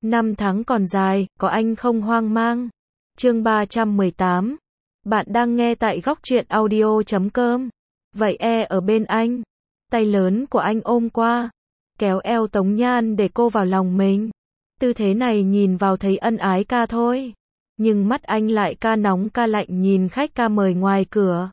Năm tháng còn dài, có anh không hoang mang. Chương 318. Bạn đang nghe tại góc truyện audio.com. Vậy ở bên anh. Tay lớn của anh ôm qua, kéo eo Tống Nhan để cô vào lòng mình. Tư thế này nhìn vào thấy ân ái ca thôi. Nhưng mắt anh lại ca nóng ca lạnh nhìn khách ca mời ngoài cửa.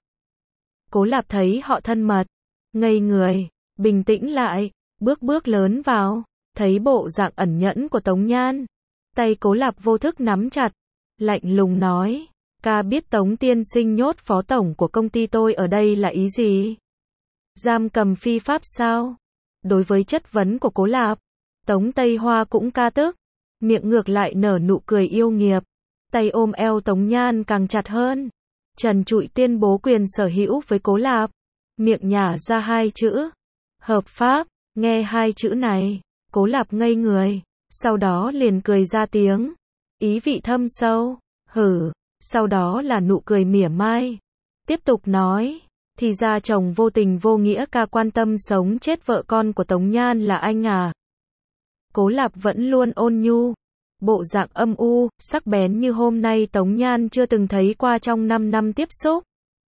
Cố Lạp thấy họ thân mật, ngây người, bình tĩnh lại, bước lớn vào, thấy bộ dạng ẩn nhẫn của Tống Nhan. Tay Cố Lạp vô thức nắm chặt, lạnh lùng nói, ca biết Tống tiên sinh nhốt phó tổng của công ty tôi ở đây là ý gì? Giam cầm phi pháp sao? Đối với chất vấn của Cố Lạp, Tống Tây Hoa cũng ca tức, miệng ngược lại nở nụ cười yêu nghiệt, tay ôm eo Tống Nhan càng chặt hơn, trần trụi tuyên bố quyền sở hữu với Cố Lạp, miệng nhả ra hai chữ, hợp pháp. Nghe hai chữ này, Cố Lạp ngây người, sau đó liền cười ra tiếng, ý vị thâm sâu, hử, sau đó là nụ cười mỉa mai, tiếp tục nói, thì ra chồng vô tình vô nghĩa ca quan tâm sống chết vợ con của Tống Nhan là anh à. Cố Lạp vẫn luôn ôn nhu, bộ dạng âm u, sắc bén như hôm nay Tống Nhan chưa từng thấy qua trong 5 năm tiếp xúc.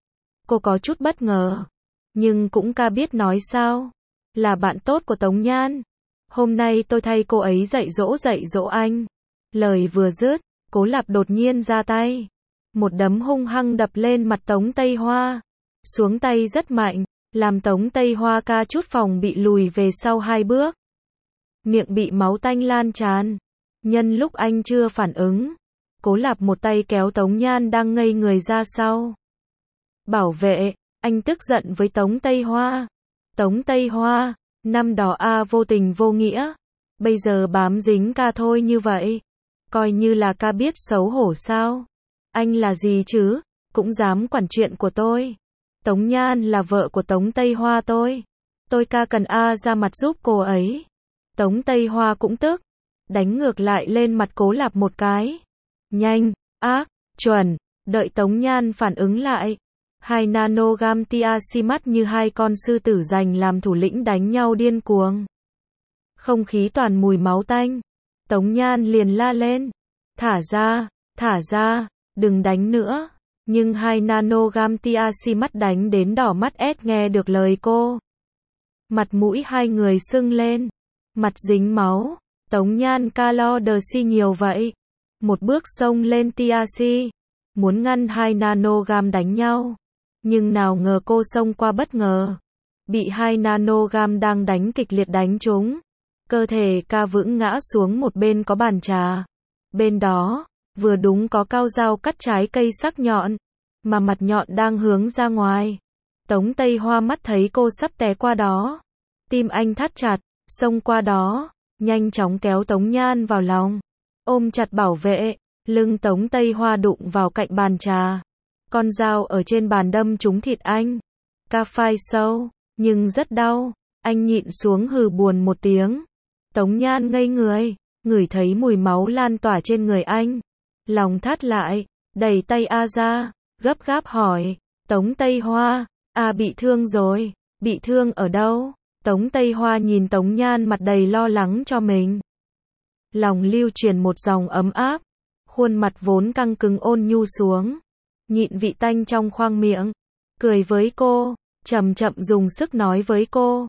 Cô có chút bất ngờ, nhưng cũng ca biết nói sao, là bạn tốt của Tống Nhan. Hôm nay tôi thay cô ấy dạy dỗ anh. Lời vừa dứt, Cố Lạp đột nhiên ra tay, một đấm hung hăng đập lên mặt Tống Tây Hoa, xuống tay rất mạnh, làm Tống Tây Hoa ca chút phòng bị lùi về sau 2 bước. Miệng bị máu tanh lan tràn. Nhân lúc anh chưa phản ứng, Cố Lạp một tay kéo Tống Nhan đang ngây người ra sau. Bảo vệ, anh tức giận với Tống Tây Hoa. Tống Tây Hoa, năm đó vô tình vô nghĩa, bây giờ bám dính ca thôi như vậy. Coi như là ca biết xấu hổ sao? Anh là gì chứ, cũng dám quản chuyện của tôi. Tống Nhan là vợ của Tống Tây Hoa tôi ca cần ra mặt giúp cô ấy. Tống Tây Hoa cũng tức, đánh ngược lại lên mặt Cố Lạp một cái. Nhanh, ác, chuẩn, đợi Tống Nhan phản ứng lại. 2 nanogam THC mắt như 2 con sư tử giành làm thủ lĩnh đánh nhau điên cuồng. Không khí toàn mùi máu tanh. Tống Nhan liền la lên. Thả ra, đừng đánh nữa. Nhưng 2 nanogam THC mắt đánh đến đỏ mắt nghe được lời cô. Mặt mũi hai người sưng lên. Mặt dính máu. Tống Nhan ca lo đờ si nhiều vậy. Một bước xông lên THC. Muốn ngăn 2 nanogam đánh nhau. Nhưng nào ngờ cô xông qua bất ngờ. Bị 2 nanogam đang đánh kịch liệt đánh trúng. Cơ thể ca vững ngã xuống một bên có bàn trà. Bên đó, vừa đúng có cao dao cắt trái cây sắc nhọn. Mà mặt nhọn đang hướng ra ngoài. Tống Tây Hoa mắt thấy cô sắp té qua đó. Tim anh thắt chặt, xông qua đó. Nhanh chóng kéo Tống Nhan vào lòng. Ôm chặt bảo vệ. Lưng Tống Tây Hoa đụng vào cạnh bàn trà. Con dao ở trên bàn đâm trúng thịt anh. Ca phai sâu, nhưng rất đau. Anh nhịn xuống hừ buồn một tiếng. Tống Nhan ngây người, ngửi thấy mùi máu lan tỏa trên người anh. Lòng thắt lại, đẩy tay ra, gấp gáp hỏi. Tống Tây Hoa, bị thương rồi, bị thương ở đâu? Tống Tây Hoa nhìn Tống Nhan mặt đầy lo lắng cho mình. Lòng lưu truyền một dòng ấm áp. Khuôn mặt vốn căng cứng ôn nhu xuống. Nhịn vị tanh trong khoang miệng, cười với cô, chậm chậm dùng sức nói với cô.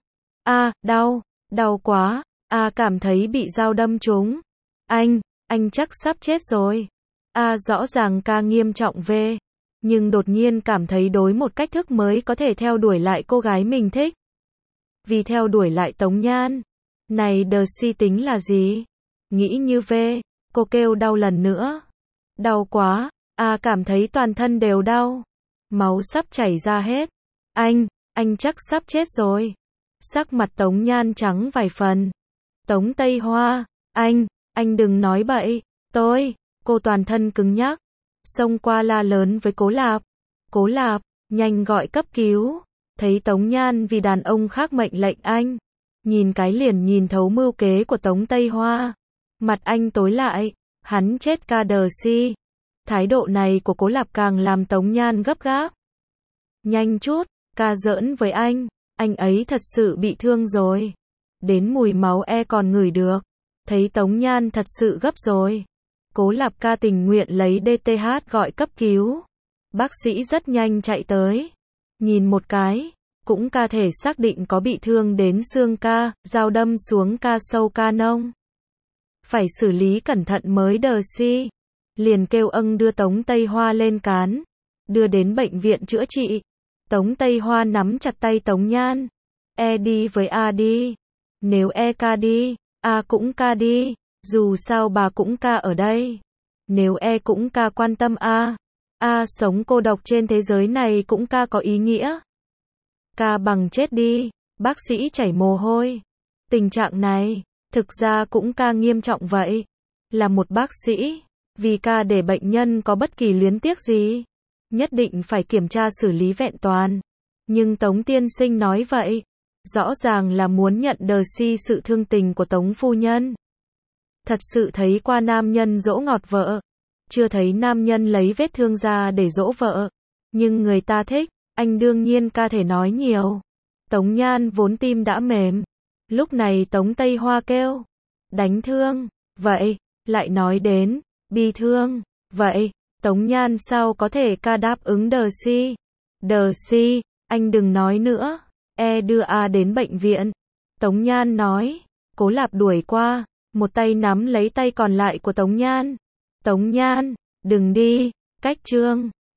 Đau quá, cảm thấy bị dao đâm trúng. Anh chắc sắp chết rồi. Rõ ràng ca nghiêm trọng về, nhưng đột nhiên cảm thấy đối một cách thức mới có thể theo đuổi lại cô gái mình thích. Vì theo đuổi lại Tống Nhan. Này đờ si tính là gì? Nghĩ như cô kêu đau lần nữa. Đau quá. Cảm thấy toàn thân đều đau. Máu sắp chảy ra hết. Anh chắc sắp chết rồi. Sắc mặt Tống Nhan trắng vài phần. Tống Tây Hoa, anh đừng nói bậy. Cô toàn thân cứng nhắc. Xông qua la lớn với Cố Lạp. Cố Lạp, nhanh gọi cấp cứu. Thấy Tống Nhan vì đàn ông khác mệnh lệnh anh. Nhìn cái liền nhìn thấu mưu kế của Tống Tây Hoa. Mặt anh tối lại. Hắn chết ca đờ si. Thái độ này của Cố Lạp càng làm Tống Nhan gấp gáp. Nhanh chút, ca giỡn với anh ấy thật sự bị thương rồi. Đến mùi máu còn ngửi được. Thấy Tống Nhan thật sự gấp rồi. Cố Lạp ca tình nguyện lấy DTH gọi cấp cứu. Bác sĩ rất nhanh chạy tới. Nhìn một cái, cũng ca thể xác định có bị thương đến xương ca, dao đâm xuống ca sâu ca nông. Phải xử lý cẩn thận mới đờ si. Liền kêu đưa Tống Tây Hoa lên cán. Đưa đến bệnh viện chữa trị. Tống Tây Hoa nắm chặt tay Tống Nhan. Đi với A đi. Nếu ca đi, A cũng ca đi. Dù sao bà cũng ca ở đây. Nếu cũng ca quan tâm A sống cô độc trên thế giới này cũng ca có ý nghĩa. Ca bằng chết đi. Bác sĩ chảy mồ hôi. Tình trạng này, thực ra cũng ca nghiêm trọng vậy. Là một bác sĩ, vì ca để bệnh nhân có bất kỳ luyến tiếc gì, nhất định phải kiểm tra xử lý vẹn toàn. Nhưng Tống tiên sinh nói vậy, rõ ràng là muốn nhận đờ si sự thương tình của Tống phu nhân. Thật sự thấy qua nam nhân dỗ ngọt vợ, chưa thấy nam nhân lấy vết thương ra để dỗ vợ. Nhưng người ta thích, anh đương nhiên ca thể nói nhiều. Tống Nhan vốn tim đã mềm. Lúc này Tống Tây Hoa kêu, đánh thương, vậy, lại nói đến, bi thương, vậy, Tống Nhan sao có thể ca đáp ứng đờ si. Đờ si, anh đừng nói nữa, đưa A đến bệnh viện. Tống Nhan nói, Cố Lạp đuổi qua, một tay nắm lấy tay còn lại của Tống Nhan. Tống Nhan, đừng đi, cách Trương.